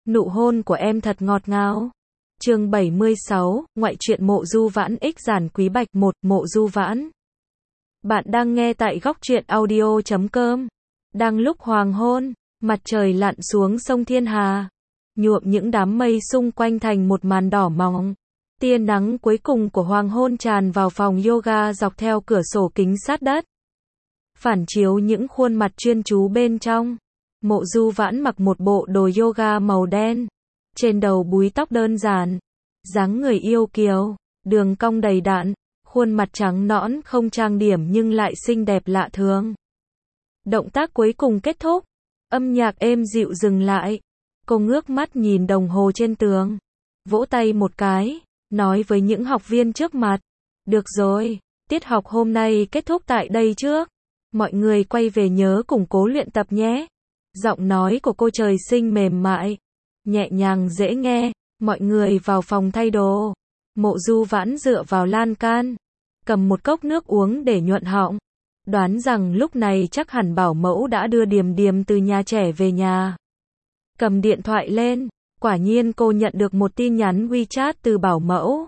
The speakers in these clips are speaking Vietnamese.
Nụ hôn của em thật ngọt ngào. Chương 76, ngoại truyện Mộ Du Vãn X Giản Quý Bạch 1, Mộ Du Vãn. Bạn đang nghe tại góc truyện audio.com. Đang lúc hoàng hôn, mặt trời lặn xuống sông Thiên Hà, nhuộm những đám mây xung quanh thành một màn đỏ mỏng. Tia nắng cuối cùng của hoàng hôn tràn vào phòng yoga dọc theo cửa sổ kính sát đất, phản chiếu những khuôn mặt chuyên chú bên trong. Mộ Du Vãn mặc một bộ đồ yoga màu đen, trên đầu búi tóc đơn giản, dáng người yêu kiều, đường cong đầy đặn, khuôn mặt trắng nõn không trang điểm nhưng lại xinh đẹp lạ thường. Động tác cuối cùng kết thúc, âm nhạc êm dịu dừng lại. Cô ngước mắt nhìn đồng hồ trên tường, vỗ tay một cái, nói với những học viên trước mặt, được rồi, tiết học hôm nay kết thúc tại đây trước. Mọi người quay về nhớ củng cố luyện tập nhé. Giọng nói của cô trời sinh mềm mại, nhẹ nhàng dễ nghe. Mọi người vào phòng thay đồ. Mộ Du Vãn dựa vào lan can, cầm một cốc nước uống để nhuận họng. Đoán rằng lúc này chắc hẳn bảo mẫu đã đưa Điềm Điềm từ nhà trẻ về nhà. Cầm điện thoại lên, quả nhiên cô nhận được một tin nhắn WeChat từ bảo mẫu.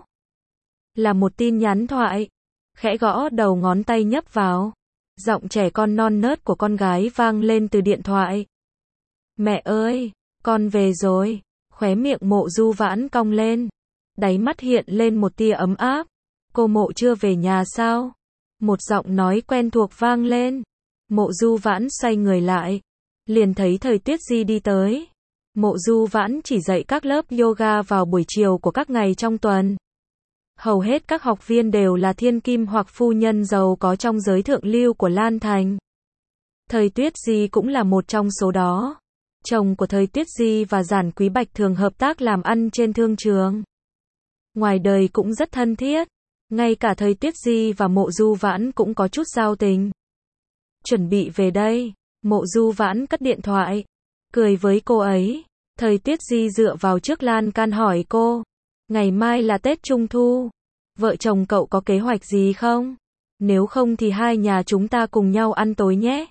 Là một tin nhắn thoại. Khẽ gõ đầu ngón tay nhấp vào. Giọng trẻ con non nớt của con gái vang lên từ điện thoại. Mẹ ơi, con về rồi. Khóe miệng Mộ Du Vãn cong lên, đáy mắt hiện lên một tia ấm áp. Cô Mộ chưa về nhà sao? Một giọng nói quen thuộc vang lên. Mộ Du Vãn xoay người lại, liền thấy Thời Tuyết Di đi tới. Mộ Du Vãn chỉ dạy các lớp yoga vào buổi chiều của các ngày trong tuần. Hầu hết các học viên đều là thiên kim hoặc phu nhân giàu có trong giới thượng lưu của Lan Thành. Thời Tuyết Di cũng là một trong số đó. Chồng của Thời Tuyết Di và Giản Quý Bạch thường hợp tác làm ăn trên thương trường. Ngoài đời cũng rất thân thiết. Ngay cả Thời Tuyết Di và Mộ Du Vãn cũng có chút giao tình. Chuẩn bị về đây. Mộ Du Vãn cất điện thoại, cười với cô ấy. Thời Tuyết Di dựa vào trước lan can hỏi cô, ngày mai là Tết Trung Thu, vợ chồng cậu có kế hoạch gì không? Nếu không thì hai nhà chúng ta cùng nhau ăn tối nhé.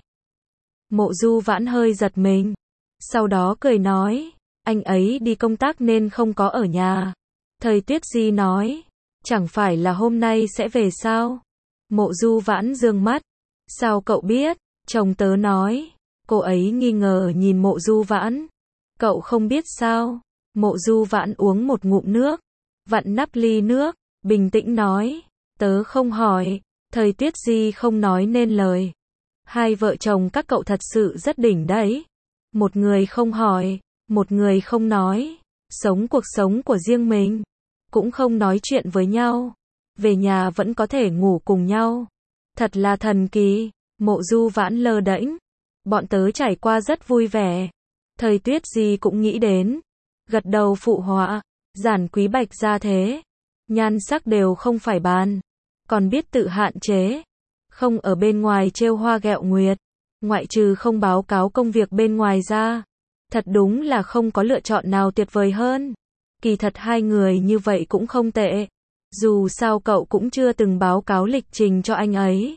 Mộ Du Vãn hơi giật mình, sau đó cười nói, anh ấy đi công tác nên không có ở nhà. Thời Tuyết Di nói, chẳng phải là hôm nay sẽ về sao? Mộ Du Vãn dương mắt, sao cậu biết? Chồng tớ nói. Cô ấy nghi ngờ nhìn Mộ Du Vãn. Cậu không biết sao? Mộ Du Vãn uống một ngụm nước, vặn nắp ly nước, bình tĩnh nói, tớ không hỏi. Thời Tuyết Di không nói nên lời. Hai vợ chồng các cậu thật sự rất đỉnh đấy. Một người không hỏi, một người không nói, sống cuộc sống của riêng mình, cũng không nói chuyện với nhau, về nhà vẫn có thể ngủ cùng nhau. Thật là thần kỳ. Mộ Du Vãn lơ đễnh, bọn tớ trải qua rất vui vẻ. Thời Tuyết Di cũng nghĩ đến, gật đầu phụ họa. Giản Quý Bạch ra thế, nhan sắc đều không phải bàn, còn biết tự hạn chế, không ở bên ngoài trêu hoa ghẹo nguyệt, ngoại trừ không báo cáo công việc bên ngoài ra. Thật đúng là không có lựa chọn nào tuyệt vời hơn. Kỳ thật hai người như vậy cũng không tệ. Dù sao cậu cũng chưa từng báo cáo lịch trình cho anh ấy.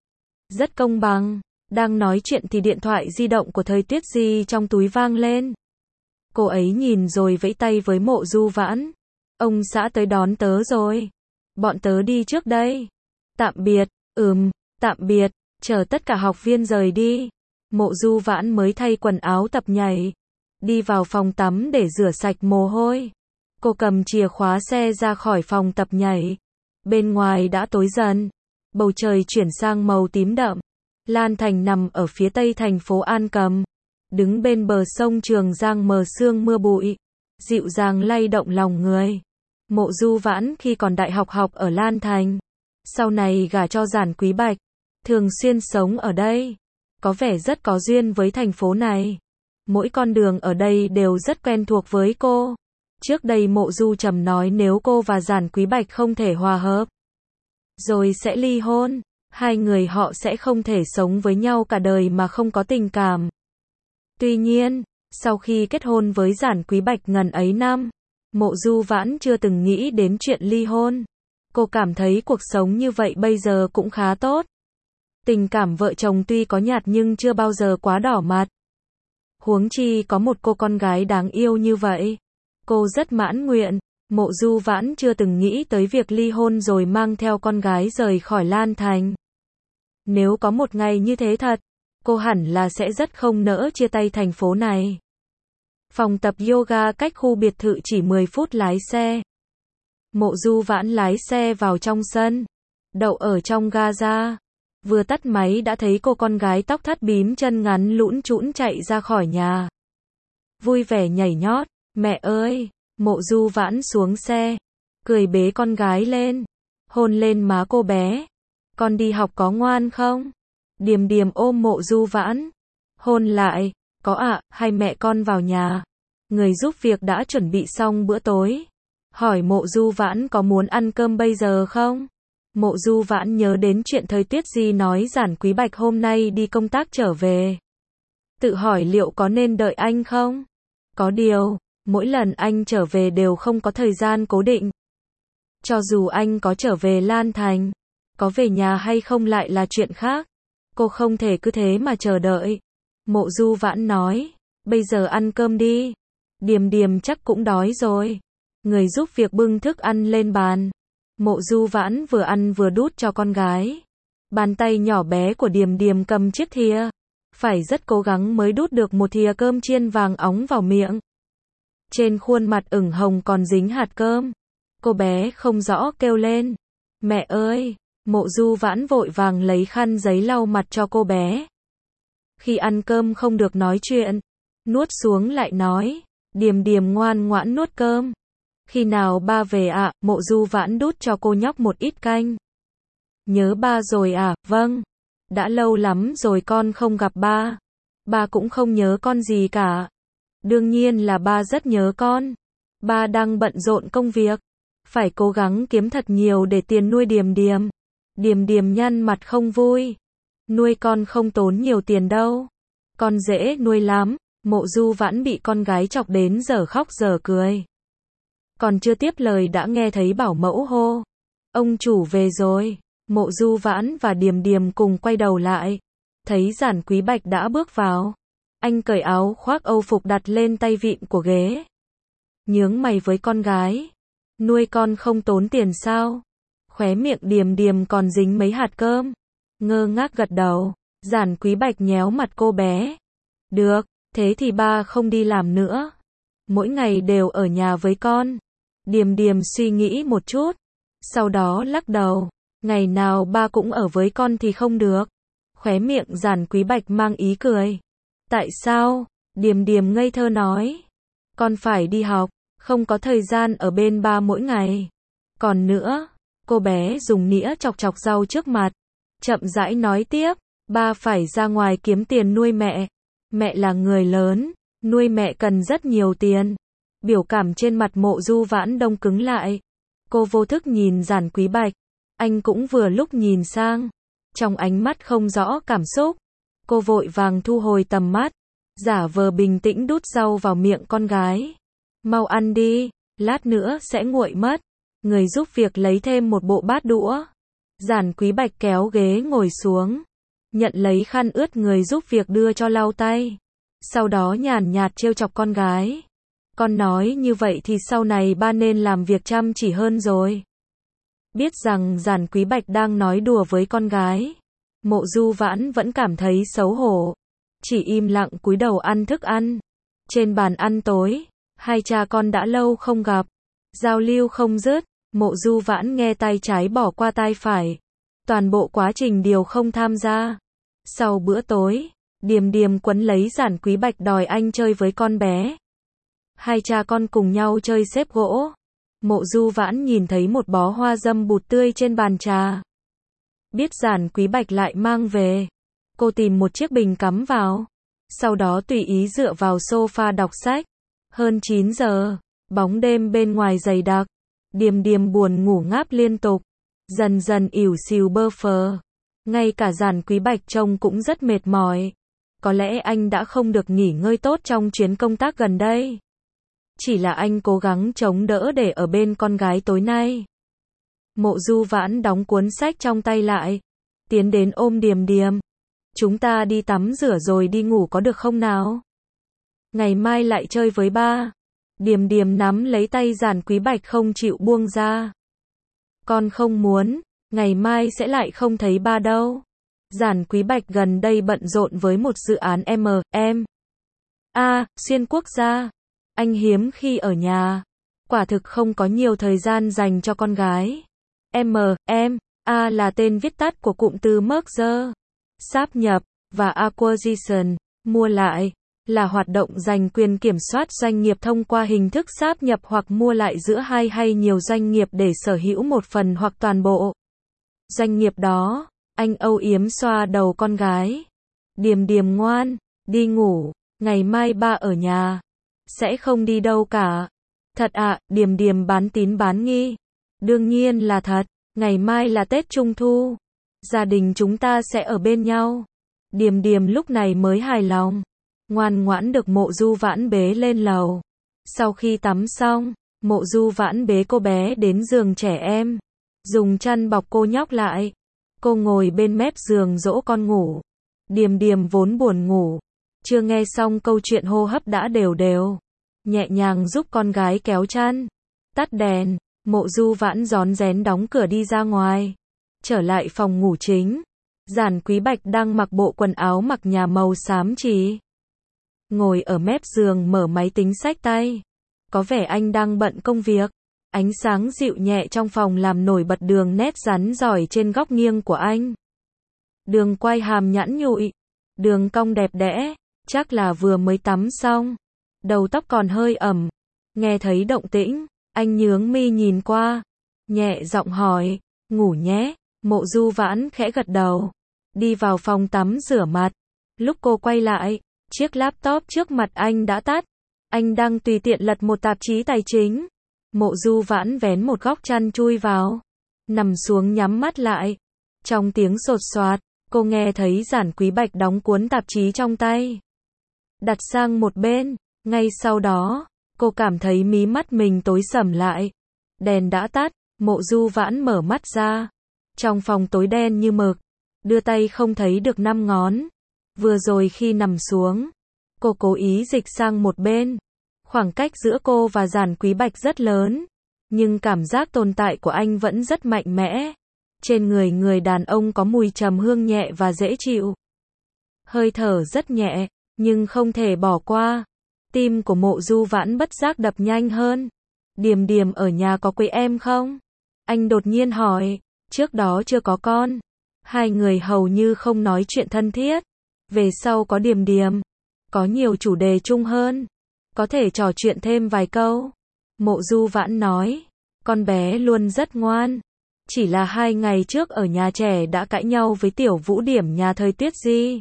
Rất công bằng. Đang nói chuyện thì điện thoại di động của Thời Tuyết Di trong túi vang lên. Cô ấy nhìn rồi vẫy tay với Mộ Du Vãn. Ông xã tới đón tớ rồi. Bọn tớ đi trước đây. Tạm biệt. Tạm biệt. Chờ tất cả học viên rời đi, Mộ Du Vãn mới thay quần áo tập nhảy, đi vào phòng tắm để rửa sạch mồ hôi. Cô cầm chìa khóa xe ra khỏi phòng tập nhảy. Bên ngoài đã tối dần, bầu trời chuyển sang màu tím đậm. Lan Thành nằm ở phía tây thành phố An Cầm, đứng bên bờ sông Trường Giang mờ sương mưa bụi, dịu dàng lay động lòng người. Mộ Du Vãn khi còn đại học ở Lan Thành, sau này gả cho Giản Quý Bạch, thường xuyên sống ở đây, có vẻ rất có duyên với thành phố này. Mỗi con đường ở đây đều rất quen thuộc với cô. Trước đây Mộ Du Trầm nói nếu cô và Giản Quý Bạch không thể hòa hợp, rồi sẽ ly hôn, hai người họ sẽ không thể sống với nhau cả đời mà không có tình cảm. Tuy nhiên, sau khi kết hôn với Giản Quý Bạch ngần ấy năm, Mộ Du Vãn chưa từng nghĩ đến chuyện ly hôn. Cô cảm thấy cuộc sống như vậy bây giờ cũng khá tốt. Tình cảm vợ chồng tuy có nhạt nhưng chưa bao giờ quá đỏ mặt. Huống chi có một cô con gái đáng yêu như vậy. Cô rất mãn nguyện. Mộ Du Vãn chưa từng nghĩ tới việc ly hôn rồi mang theo con gái rời khỏi Lan Thành. Nếu có một ngày như thế thật, cô hẳn là sẽ rất không nỡ chia tay thành phố này. Phòng tập yoga cách khu biệt thự chỉ 10 phút lái xe. Mộ Du Vãn lái xe vào trong sân, đậu ở trong ga-ra. Vừa tắt máy đã thấy cô con gái tóc thắt bím chân ngắn lũn trũn chạy ra khỏi nhà. Vui vẻ nhảy nhót, mẹ ơi, Mộ Du Vãn xuống xe, cười bế con gái lên, hôn lên má cô bé. Con đi học có ngoan không? Điềm Điềm ôm Mộ Du Vãn, hôn lại, có ạ, hay mẹ con vào nhà. Người giúp việc đã chuẩn bị xong bữa tối. Hỏi Mộ Du Vãn có muốn ăn cơm bây giờ không? Mộ Du Vãn nhớ đến chuyện thời tiết gì nói Giản Quý Bạch hôm nay đi công tác trở về. Tự hỏi liệu có nên đợi anh không? Có điều, mỗi lần anh trở về đều không có thời gian cố định. Cho dù anh có trở về Lan Thành, có về nhà hay không lại là chuyện khác. Cô không thể cứ thế mà chờ đợi. Mộ Du Vãn nói, bây giờ ăn cơm đi. Điềm Điềm chắc cũng đói rồi. Người giúp việc bưng thức ăn lên bàn. Mộ Du Vãn vừa ăn vừa đút cho con gái. Bàn tay nhỏ bé của Điềm Điềm cầm chiếc thìa. Phải rất cố gắng mới đút được một thìa cơm chiên vàng óng vào miệng. Trên khuôn mặt ửng hồng còn dính hạt cơm. Cô bé không rõ kêu lên. Mẹ ơi! Mộ Du Vãn vội vàng lấy khăn giấy lau mặt cho cô bé. Khi ăn cơm không được nói chuyện. Nuốt xuống lại nói. Điềm Điềm ngoan ngoãn nuốt cơm. Khi nào ba về ạ? Mộ Du Vãn đút cho cô nhóc một ít canh. Nhớ ba rồi à? Vâng. Đã lâu lắm rồi con không gặp ba. Ba cũng không nhớ con gì cả. Đương nhiên là ba rất nhớ con. Ba đang bận rộn công việc. Phải cố gắng kiếm thật nhiều để tiền nuôi Điềm Điềm. Điềm Điềm nhăn mặt không vui. Nuôi con không tốn nhiều tiền đâu. Con dễ nuôi lắm. Mộ Du Vãn bị con gái chọc đến giờ khóc giờ cười. Còn chưa tiếp lời đã nghe thấy bảo mẫu hô. Ông chủ về rồi. Mộ Du Vãn và Điềm Điềm cùng quay đầu lại. Thấy Giản Quý Bạch đã bước vào. Anh cởi áo khoác Âu phục đặt lên tay vịn của ghế. Nhướng mày với con gái. Nuôi con không tốn tiền sao? Khóe miệng Điềm Điềm còn dính mấy hạt cơm. Ngơ ngác gật đầu. Giản Quý Bạch nhéo mặt cô bé. Được, thế thì ba không đi làm nữa. Mỗi ngày đều ở nhà với con. Điềm Điềm suy nghĩ một chút. Sau đó lắc đầu. Ngày nào ba cũng ở với con thì không được. Khóe miệng Giản Quý Bạch mang ý cười. Tại sao? Điềm Điềm ngây thơ nói. Con phải đi học, không có thời gian ở bên ba mỗi ngày. Còn nữa, cô bé dùng nĩa chọc chọc rau trước mặt. Chậm rãi nói tiếp, ba phải ra ngoài kiếm tiền nuôi mẹ. Mẹ là người lớn, nuôi mẹ cần rất nhiều tiền. Biểu cảm trên mặt Mộ Du Vãn đông cứng lại. Cô vô thức nhìn Giản Quý Bạch. Anh cũng vừa lúc nhìn sang. Trong ánh mắt không rõ cảm xúc. Cô vội vàng thu hồi tầm mắt. Giả vờ bình tĩnh đút rau vào miệng con gái. Mau ăn đi, lát nữa sẽ nguội mất. Người giúp việc lấy thêm một bộ bát đũa. Giản Quý Bạch kéo ghế ngồi xuống. Nhận lấy khăn ướt người giúp việc đưa cho lau tay. Sau đó nhàn nhạt trêu chọc con gái. Con nói như vậy thì sau này ba nên làm việc chăm chỉ hơn rồi. Biết rằng Giản Quý Bạch đang nói đùa với con gái. Mộ Du Vãn vẫn cảm thấy xấu hổ. Chỉ im lặng cúi đầu ăn thức ăn. Trên bàn ăn tối, hai cha con đã lâu không gặp. Giao lưu không dứt. Mộ Du Vãn nghe tay trái bỏ qua tay phải. Toàn bộ quá trình đều không tham gia. Sau bữa tối, Điềm Điềm quấn lấy Giản Quý Bạch đòi anh chơi với con bé. Hai cha con cùng nhau chơi xếp gỗ. Mộ Du Vãn nhìn thấy một bó hoa dâm bụt tươi trên bàn trà. Biết Giản Quý Bạch lại mang về. Cô tìm một chiếc bình cắm vào. Sau đó tùy ý dựa vào sofa đọc sách. Hơn 9 giờ, bóng đêm bên ngoài dày đặc. Điềm Điềm buồn ngủ ngáp liên tục. Dần dần ỉu xìu bơ phờ. Ngay cả Giản Quý Bạch trông cũng rất mệt mỏi. Có lẽ anh đã không được nghỉ ngơi tốt trong chuyến công tác gần đây. Chỉ là anh cố gắng chống đỡ để ở bên con gái tối nay. Mộ Du Vãn đóng cuốn sách trong tay lại. Tiến đến ôm Điềm Điềm. Chúng ta đi tắm rửa rồi đi ngủ có được không nào? ngày mai lại chơi với ba. Điềm Điềm nắm lấy tay Giản Quý Bạch không chịu buông ra. Con không muốn, ngày mai sẽ lại không thấy ba đâu. Giản Quý Bạch gần đây bận rộn với một dự án xuyên quốc gia. Anh hiếm khi ở nhà, quả thực không có nhiều thời gian dành cho con gái. là tên viết tắt của cụm từ merger, sáp nhập, và acquisition, mua lại, là hoạt động giành quyền kiểm soát doanh nghiệp thông qua hình thức sáp nhập hoặc mua lại giữa hai hay nhiều doanh nghiệp để sở hữu một phần hoặc toàn bộ doanh nghiệp đó. Anh âu yếm xoa đầu con gái. Điềm Điềm ngoan, đi ngủ, ngày mai ba ở nhà. Sẽ không đi đâu cả. Thật ạ, Điềm Điềm bán tín bán nghi. Đương nhiên là thật, ngày mai là Tết Trung Thu. Gia đình chúng ta sẽ ở bên nhau. Điềm Điềm lúc này mới hài lòng. Ngoan ngoãn được Mộ Du Vãn bế lên lầu. Sau khi tắm xong, Mộ Du Vãn bế cô bé đến giường trẻ em. Dùng chăn bọc cô nhóc lại. Cô ngồi bên mép giường dỗ con ngủ. Điềm Điềm vốn buồn ngủ. Chưa nghe xong câu chuyện hô hấp đã đều đều. Nhẹ nhàng giúp con gái kéo chăn. Tắt đèn, Mộ Du Vãn rón rén đóng cửa đi ra ngoài. Trở lại phòng ngủ chính. Giản Quý Bạch đang mặc bộ quần áo mặc nhà màu xám chì. Ngồi ở mép giường mở máy tính xách tay. Có vẻ anh đang bận công việc. Ánh sáng dịu nhẹ trong phòng làm nổi bật đường nét rắn rỏi trên góc nghiêng của anh. Đường quai hàm nhẵn nhụi. Đường cong đẹp đẽ. Chắc là vừa mới tắm xong. Đầu tóc còn hơi ẩm. Nghe thấy động tĩnh, anh nhướng mi nhìn qua. Nhẹ giọng hỏi, ngủ nhé. Mộ Du Vãn khẽ gật đầu. Đi vào phòng tắm rửa mặt. Lúc cô quay lại, chiếc laptop trước mặt anh đã tắt. Anh đang tùy tiện lật một tạp chí tài chính. Mộ Du Vãn vén một góc chăn chui vào. Nằm xuống nhắm mắt lại. Trong tiếng sột soạt, cô nghe thấy Giản Quý Bạch đóng cuốn tạp chí trong tay. Đặt sang một bên. Ngay sau đó, cô cảm thấy mí mắt mình tối sầm lại. Đèn đã tắt, Mộ Du Vãn mở mắt ra. Trong phòng tối đen như mực. Đưa tay không thấy được 5 ngón. Vừa rồi khi nằm xuống, cô cố ý dịch sang một bên. Khoảng cách giữa cô và Giản Quý Bạch rất lớn. Nhưng cảm giác tồn tại của anh vẫn rất mạnh mẽ. Trên người người đàn ông có mùi trầm hương nhẹ và dễ chịu. Hơi thở rất nhẹ, nhưng không thể bỏ qua. Tim của Mộ Du Vãn bất giác đập nhanh hơn. Điềm Điềm ở nhà có quấy em không? Anh đột nhiên hỏi. Trước đó chưa có con. Hai người hầu như không nói chuyện thân thiết. Về sau có Điềm Điềm. Có nhiều chủ đề chung hơn. Có thể trò chuyện thêm vài câu. Mộ Du Vãn nói. Con bé luôn rất ngoan. Chỉ là 2 ngày trước ở nhà trẻ đã cãi nhau với Tiểu Vũ Điểm nhà thời Tuyết Di.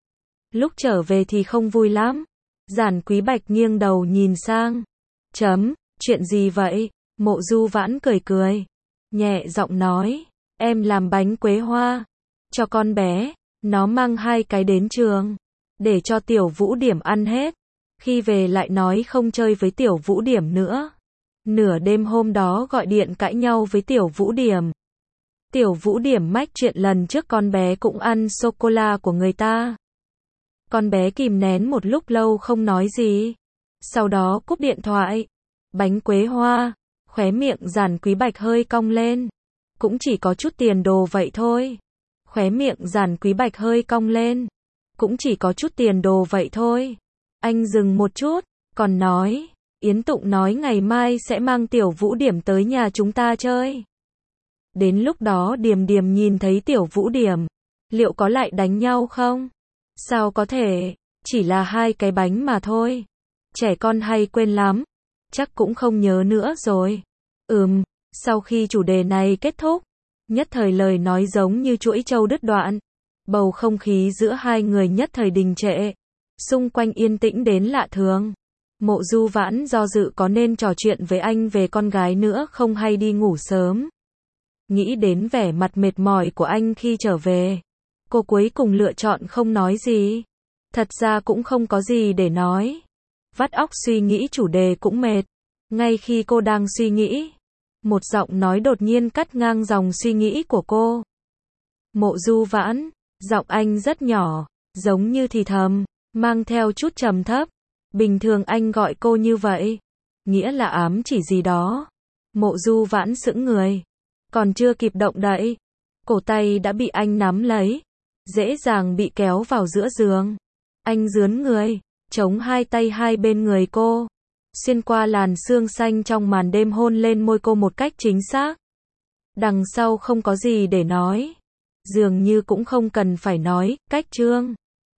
Lúc trở về thì không vui lắm. Giản Quý Bạch nghiêng đầu nhìn sang. Chuyện gì vậy? Mộ Du Vãn cười cười. Nhẹ giọng nói. Em làm bánh quế hoa. Cho con bé. Nó mang 2 cái đến trường. Để cho Tiểu Vũ Điểm ăn hết. Khi về lại nói không chơi với Tiểu Vũ Điểm nữa. Nửa đêm hôm đó gọi điện cãi nhau với Tiểu Vũ Điểm. Tiểu Vũ Điểm mách chuyện lần trước con bé cũng ăn sô-cô-la của người ta. Con bé kìm nén một lúc lâu không nói gì. Sau đó cúp điện thoại. Bánh quế hoa. Khóe miệng Giản Quý Bạch hơi cong lên. Cũng chỉ có chút tiền đồ vậy thôi. Khóe miệng Giản Quý Bạch hơi cong lên. Cũng chỉ có chút tiền đồ vậy thôi. Anh dừng một chút, còn nói. Yến Tụng nói ngày mai sẽ mang Tiểu Vũ Điểm tới nhà chúng ta chơi. Đến lúc đó Điềm Điềm nhìn thấy Tiểu Vũ Điểm. Liệu có lại đánh nhau không? Sao có thể? Chỉ là 2 cái bánh mà thôi. Trẻ con hay quên lắm. Chắc cũng không nhớ nữa rồi. Sau khi chủ đề này kết thúc, nhất thời lời nói giống như chuỗi trâu đứt đoạn. Bầu không khí giữa hai người nhất thời đình trệ. Xung quanh yên tĩnh đến lạ thường. Mộ Du Vãn do dự có nên trò chuyện với anh về con gái nữa không hay đi ngủ sớm. Nghĩ đến vẻ mặt mệt mỏi của anh khi trở về. Cô cuối cùng lựa chọn không nói gì. Thật ra cũng không có gì để nói. Vắt óc suy nghĩ chủ đề cũng mệt. Ngay khi cô đang suy nghĩ, một giọng nói đột nhiên cắt ngang dòng suy nghĩ của cô. Mộ Du Vãn, giọng anh rất nhỏ, giống như thì thầm, mang theo chút trầm thấp. Bình thường anh gọi cô như vậy. Nghĩa là ám chỉ gì đó. Mộ Du Vãn sững người. Còn chưa kịp động đậy. Cổ tay đã bị anh nắm lấy. Dễ dàng bị kéo vào giữa giường. Anh rướn người. Chống hai tay hai bên người cô. Xuyên qua làn xương xanh trong màn đêm hôn lên môi cô một cách chính xác. Đằng sau không có gì để nói. Dường như cũng không cần phải nói, cách Trương